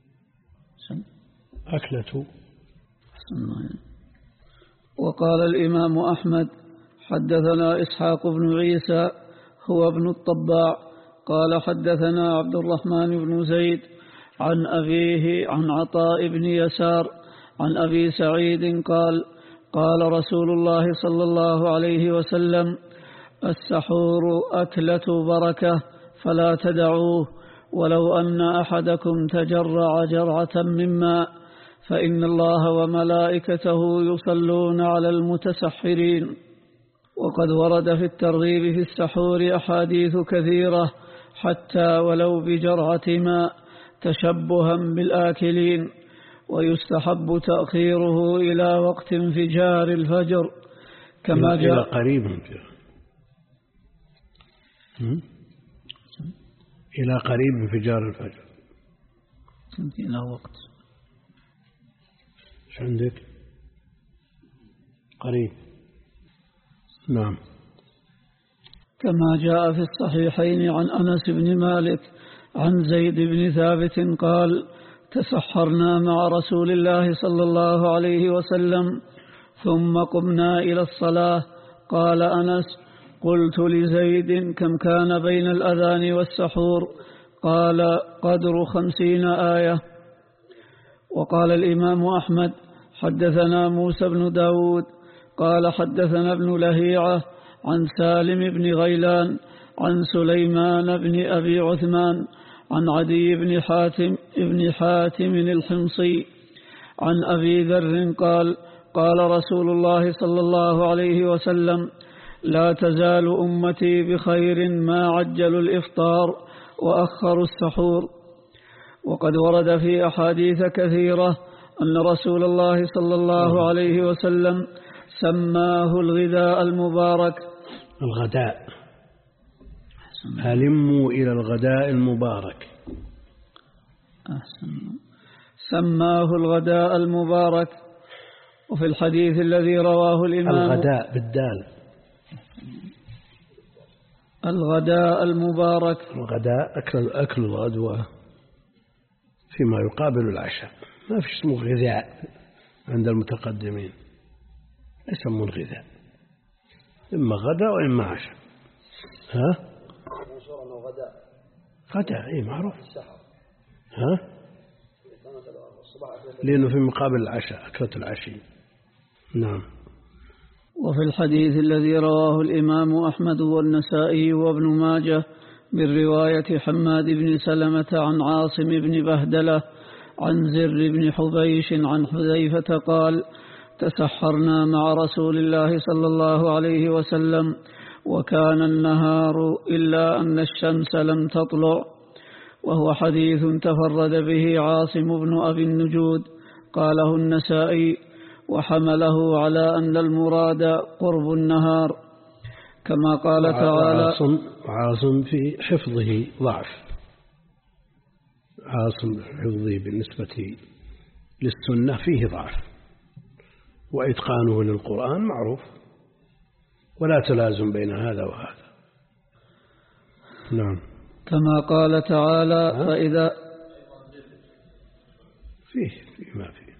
أكلة. وقال الإمام أحمد حدثنا إسحاق بن عيسى هو ابن الطباع قال حدثنا عبد الرحمن بن زيد عن أبيه عن عطاء بن يسار عن أبي سعيد قال قال رسول الله صلى الله عليه وسلم السحور أكلة بركة فلا تدعوه ولو أن أحدكم تجرع جرعة من ماء فإن الله وملائكته يصلون على المتسحرين. وقد ورد في الترغيب في السحور أحاديث كثيرة حتى ولو بجرعة ماء تشبها بالآكلين، ويستحب تأخيره إلى وقت انفجار الفجر كما جاء إلى قريب إلى قريب انفجار الفجر إلى وقت شو عندك قريب. نعم. كما جاء في الصحيحين عن أنس بن مالك عن زيد بن ثابت قال تسحرنا مع رسول الله صلى الله عليه وسلم ثم قمنا إلى الصلاة. قال أنس قلت لزيد كم كان بين الأذان والسحور؟ قال قدر خمسين آية. وقال الإمام أحمد حدثنا موسى بن داود قال حدثنا ابن لهيعة عن سالم بن غيلان عن سليمان بن أبي عثمان عن عدي بن حاتم ابن حاتم الحمصي عن أبي ذر قال قال رسول الله صلى الله عليه وسلم لا تزال أمتي بخير ما عجلوا الإفطار وأخروا السحور. وقد ورد في أحاديث كثيرة أن رسول الله صلى الله عليه وسلم سماه الغداء المبارك. الغداء هلموا إلى الغداء المبارك. أحسن. سماه الغداء المبارك. وفي الحديث الذي رواه الإمام الغداء بالدال الغداء المبارك. الغداء أكل, أكل الغدوة فيما يقابل العشاء، ما في اسمه غذاء عند المتقدمين، يسمون غذاء إما غداء وإما عشاء. ها غداء إيه معروف. ها لأنه في مقابل العشاء أكلة العشي. نعم. وفي الحديث الذي رواه الإمام أحمد والنسائي وابن ماجه من رواية حماد بن سلمة عن عاصم بن بهدلة عن زر بن حبيش عن حذيفة قال تسحرنا مع رسول الله صلى الله عليه وسلم وكان النهار إلا أن الشمس لم تطلع. وهو حديث تفرد به عاصم بن أبي النجود قاله النسائي وحمله على أن المراد قرب النهار كما قال تعالى. عاصم, عاصم في حفظه ضعف، عاصم حفظه بالنسبة للسنة فيه ضعف، وإتقانه للقرآن معروف، ولا تلازم بين هذا وهذا. نعم. كما قال تعالى فإذا فيه فيه ما فيه.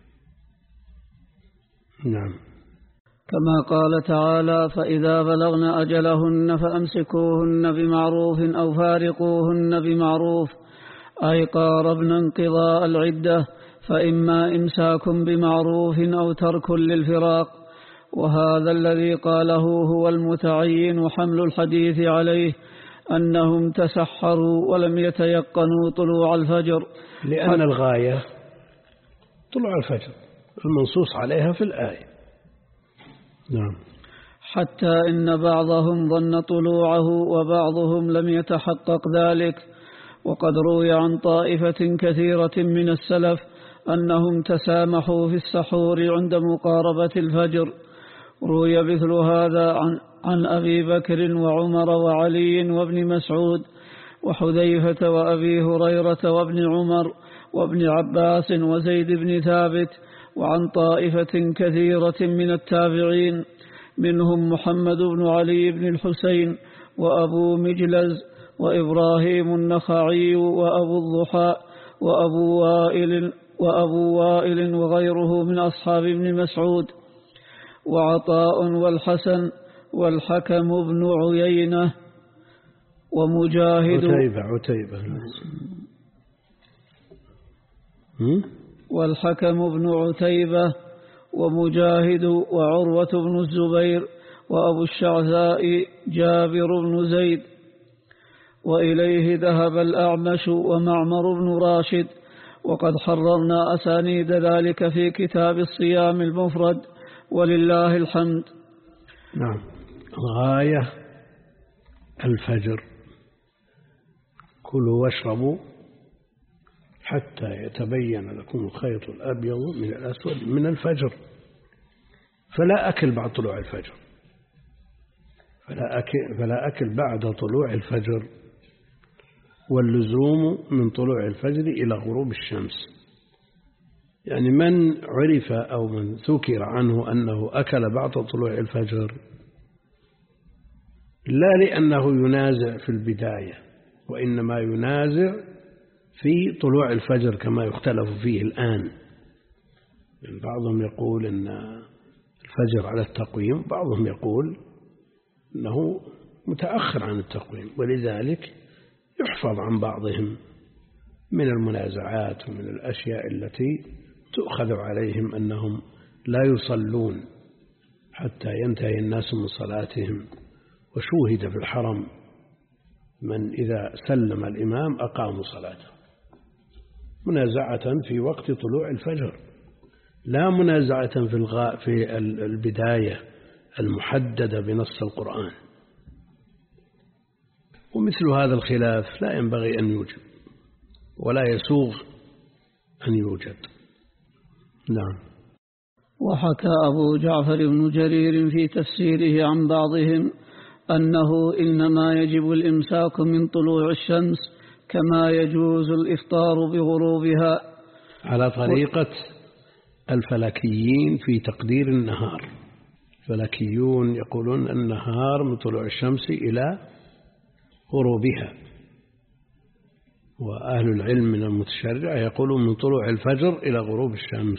نعم. كما قال تعالى فإذا بلغن أجلهن فأمسكوهن بمعروف أو فارقوهن بمعروف أي قاربن انقضاء العدة، فإما إمساك بمعروف أو ترك للفراق. وهذا الذي قاله هو المتعين وحمل الحديث عليه أنهم تسحروا ولم يتيقنوا طلوع الفجر، لأن الغاية طلوع الفجر المنصوص عليها في الآية. نعم. حتى إن بعضهم ظن طلوعه وبعضهم لم يتحقق ذلك. وقد روي عن طائفة كثيرة من السلف أنهم تسامحوا في السحور عند مقاربة الفجر. روي مثل هذا عن, عن أبي بكر وعمر وعلي وابن مسعود وحذيفة وأبي هريرة وابن عمر وابن عباس وزيد بن ثابت، وعن طائفة كثيرة من التابعين منهم محمد بن علي بن الحسين وأبو مجلز وإبراهيم النخعي وأبو الضحى وأبو وائل, وأبو وائل وغيره من أصحاب ابن مسعود، وعطاء والحسن والحكم بن عيينة ومجاهد عتيبة عتيبة والحكم بن عتيبة ومجاهد وعروة بن الزبير وأبو الشعثاء جابر بن زيد. وإليه ذهب الأعمش ومعمر بن راشد، وقد حررنا أسانيد ذلك في كتاب الصيام المفرد ولله الحمد. نعم. غاية الفجر، كلوا واشربوا حتى يتبين لكم الخيط الأبيض من الأسود من الفجر، فلا أكل بعد طلوع الفجر، فلا أكل, فلا أكل بعد طلوع الفجر، واللزوم من طلوع الفجر إلى غروب الشمس. يعني من عرف أو من ذكر عنه أنه أكل بعد طلوع الفجر لا لأنه ينازع في البداية، وإنما ينازع في طلوع الفجر كما يختلف فيه الآن. يعني بعضهم يقول أن الفجر على التقويم، بعضهم يقول أنه متأخر عن التقويم، ولذلك يحفظ عن بعضهم من المنازعات ومن الأشياء التي تؤخذ عليهم أنهم لا يصلون حتى ينتهي الناس من صلاتهم. وشوهد في الحرم من إذا سلم الإمام أقاموا صلاته، منازعة في وقت طلوع الفجر، لا منازعة في الغاء في البداية المحددة بنص القرآن. ومثل هذا الخلاف لا ينبغي أن يوجد ولا يسوغ أن يوجد. نعم. وحكى أبو جعفر بن جرير في تفسيره عن بعضهم أنه إنما يجب الإمساك من طلوع الشمس كما يجوز الإفطار بغروبها، على طريقة الفلكيين في تقدير النهار. الفلكيون يقولون النهار من طلوع الشمس إلى غروبها، وأهل العلم من المتشرع يقولون من طلوع الفجر إلى غروب الشمس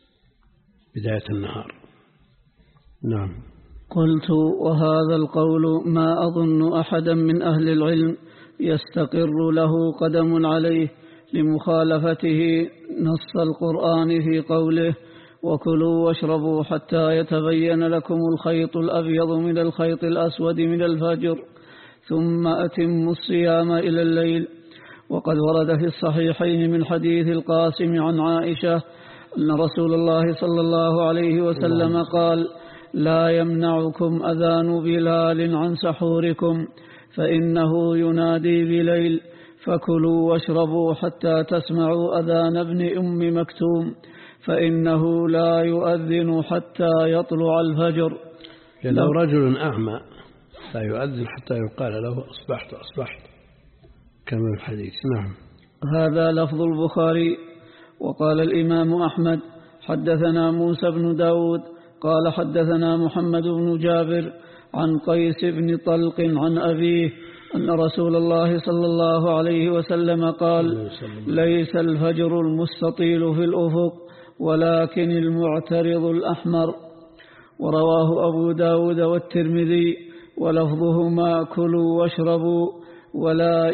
بداية النهار. نعم. قلت: وهذا القول ما أظن أحدا من أهل العلم يستقر له قدم عليه لمخالفته نص القرآن في قوله: وكلوا واشربوا حتى يتبين لكم الخيط الأبيض من الخيط الأسود من الفجر ثم أتموا الصيام إلى الليل. وقد ورد في الصحيحين من حديث القاسم عن عائشة أن رسول الله صلى الله عليه وسلم قال: لا يمنعكم أذان بلال عن سحوركم فإنه ينادي بليل، فكلوا واشربوا حتى تسمعوا أذان ابن أم مكتوم فإنه لا يؤذن حتى يطلع الفجر. لو رجل أعمى لا يؤذن حتى يقال له أصبحت أصبحت كما الحديث. نعم. هذا لفظ البخاري. وقال الإمام أحمد: حدثنا موسى بن داود قال حدثنا محمد بن جابر عن قيس بن طلق عن أبيه أن رسول الله صلى الله عليه وسلم قال: ليس الفجر المستطيل في الأفق ولكن المعترض الأحمر. ورواه أبو داود والترمذي ولفظهما: كلوا واشربوا ولا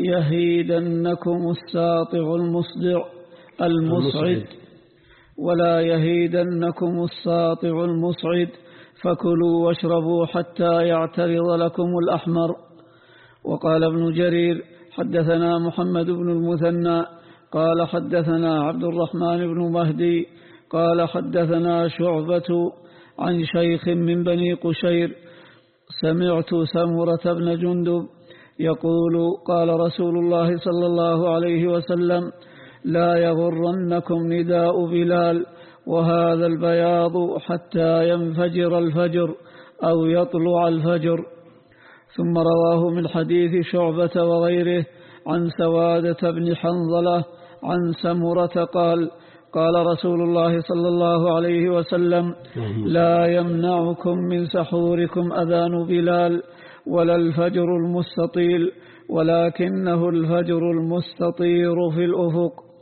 يهيدنكم الساطع المصدع المصعد ولا يهيدنكم الساطع المصعد فكلوا واشربوا حتى يعترض لكم الأحمر. وقال ابن جرير: حدثنا محمد بن المثنى قال حدثنا عبد الرحمن بن مهدي قال حدثنا شعبة عن شيخ من بني قشير سمعت سمرة بن جندب يقول: قال رسول الله صلى الله عليه وسلم: لا يغرنكم نداء بلال وهذا البياض حتى ينفجر الفجر أو يطلع الفجر. ثم رواه من حديث شعبة وغيره عن سوادة بن حنظلة عن سمرة قال: قال رسول الله صلى الله عليه وسلم: لا يمنعكم من سحوركم أذان بلال ولا الفجر المستطيل ولكنه الفجر المستطير في الأفق.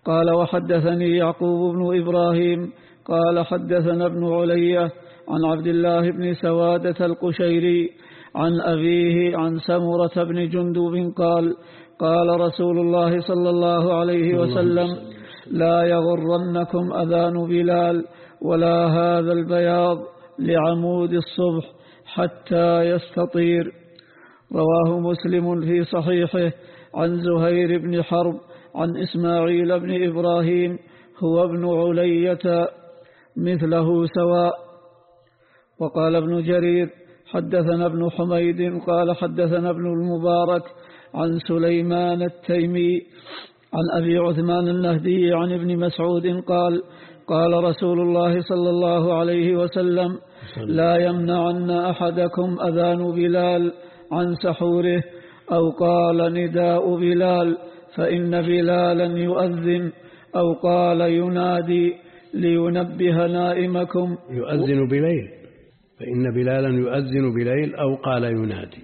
قال وحدثني يعقوب بن إبراهيم قال حدثنا ابن علية عن عبد الله بن سوادة القشيري عن أبيه عن سمرة بن جندب قال قال رسول الله صلى الله عليه وسلم لا يغرنكم أذان بلال ولا هذا البياض لعمود الصبح حتى يستطير. رواه مسلم في صحيحه عن زهير بن حرب عن إسماعيل بن إبراهيم هو ابن علية مثله سواء. وقال ابن جرير حدثنا ابن حميد قال حدثنا ابن المبارك عن سليمان التيمي عن أبي عثمان النهدي عن ابن مسعود قال قال رسول الله صلى الله عليه وسلم لا يمنعن أحدكم أذان بلال عن سحوره أو قال نداء بلال فإن بلالا يؤذن أو قال ينادي لينبه نائمكم يؤذن بليل فإن بلالا يؤذن بليل أو قال ينادي.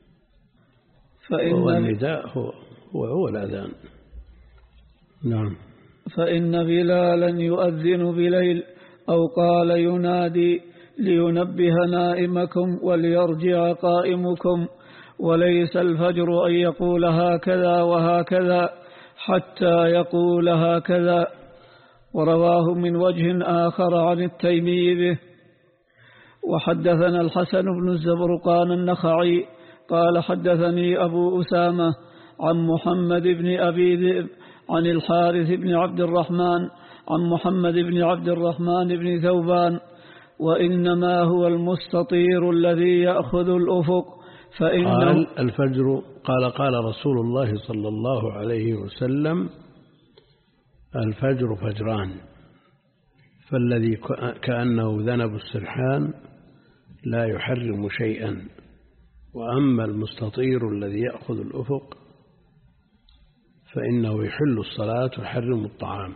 فإن النداء هو هو, هو الأذان. نعم. فإن بلالا يؤذن بليل أو قال ينادي لينبه نائمكم وليرجع قائمكم وليس الفجر أن يقول هكذا وهكذا حتى يقول هكذا. ورواه من وجه آخر عن التيمي به. وحدثنا الحسن بن الزبرقان النخعي قال حدثني أبو أسامة عن محمد بن أبي ذئب عن الحارث بن عبد الرحمن عن محمد بن عبد الرحمن بن ثوبان وإنما هو المستطير الذي يأخذ الأفق فإنه قال الفجر قال قال رسول الله صلى الله عليه وسلم الفجر فجران فالذي كأنه ذنب السرحان لا يحرم شيئا وأما المستطير الذي يأخذ الأفق فإنه يحل الصلاة ويحرم الطعام.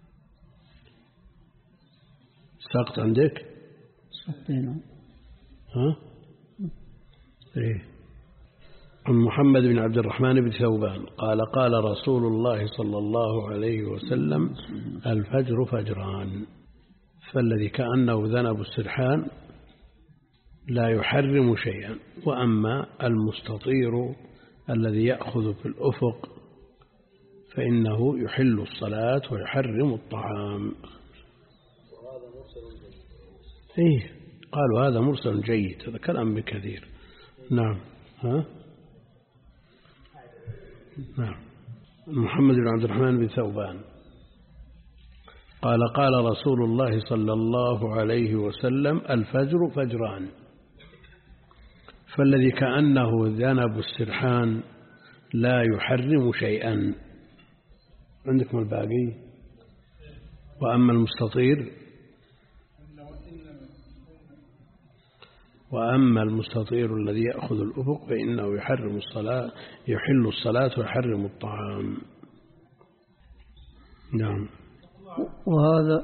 سقط عندك؟ سقطين. ها؟ إيه. عن محمد بن عبد الرحمن بن ثوبان قال قال رسول الله صلى الله عليه وسلم الفجر فجران فالذي كأنه ذنب السرحان لا يحرم شيئا وأما المستطير الذي يأخذ في الأفق فإنه يحل الصلاة ويحرم الطعام. إيه قالوا هذا مرسل جيد هذا كلام بكثير. نعم. ها؟ نعم. محمد بن عبد الرحمن بن ثوبان قال قال رسول الله صلى الله عليه وسلم الفجر فجران فالذي كأنه ذنب السرحان لا يحرم شيئا. عندكم الباقي. وأما المستطير وأما المستطير الذي يأخذ الأفق فإنه يحرم الصلاة يحل الصلاة ويحرم الطعام. نعم. وهذا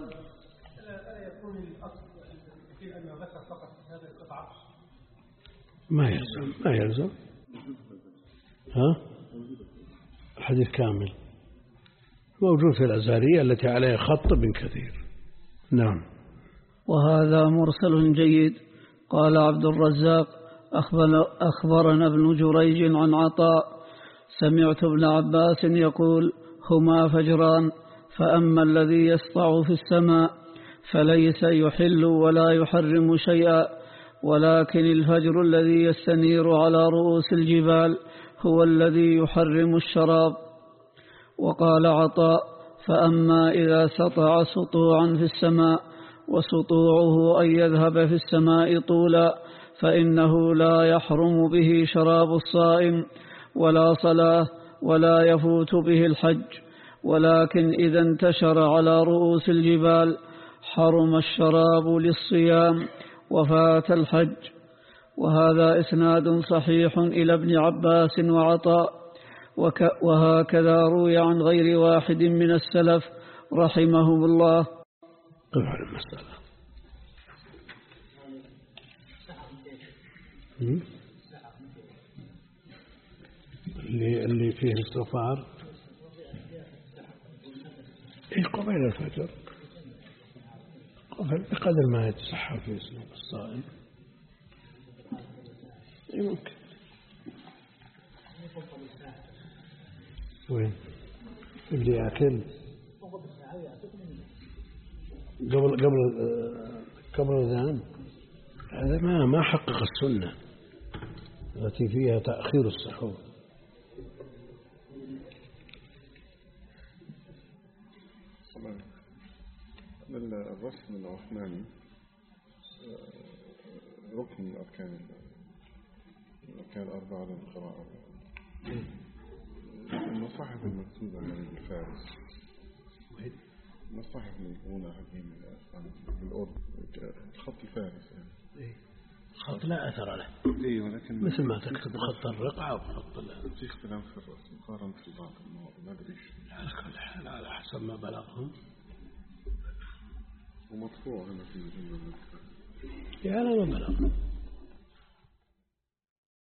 ما يلزم ما يلزم. ها؟ الحديث كامل موجود في الأزهرية التي عليها خط ابن كثير. نعم. وهذا مرسل جيد. قال عبد الرزاق أخبرنا ابن جريج عن عطاء سمعت ابن عباس يقول هما فجران فأما الذي يسطع في السماء فليس يحل ولا يحرم شيئا ولكن الفجر الذي يستنير على رؤوس الجبال هو الذي يحرم الشراب. وقال عطاء فأما إذا سطع سطوعا في السماء وسطوعه أن يذهب في السماء طولا فإنه لا يحرم به شراب الصائم ولا صلاة ولا يفوت به الحج ولكن إذا انتشر على رؤوس الجبال حرم الشراب للصيام وفات الحج. وهذا إسناد صحيح إلى ابن عباس وعطاء وهكذا روي عن غير واحد من السلف رحمهم الله. قف على المسألة. اللي اللي فيه استغفار قبيل الفجر بقدر ما يتسحر في الصائم يمكن. وين اللي يأكل قبل قبل قبل الأذان؟ هذا ما ما حقق السنة التي فيها تأخير السحور. الرسم العثماني ركن من أركان الأركان الأربعة للقراءة. المصاحف المكتوبة من الفارس، المصاحف المكتوبة بالأردن خط الفارس يعني. خط لا أثر له. إيه ولكن مثل ما تكتب خط الرقعة أو خط ال. في اختلاف في الرسم مقارنة في بعض المواضيع ما أدري إيش. على كل حال على حسب ما بلغهم. ومطبوع هنا في يا لا ما بلغ.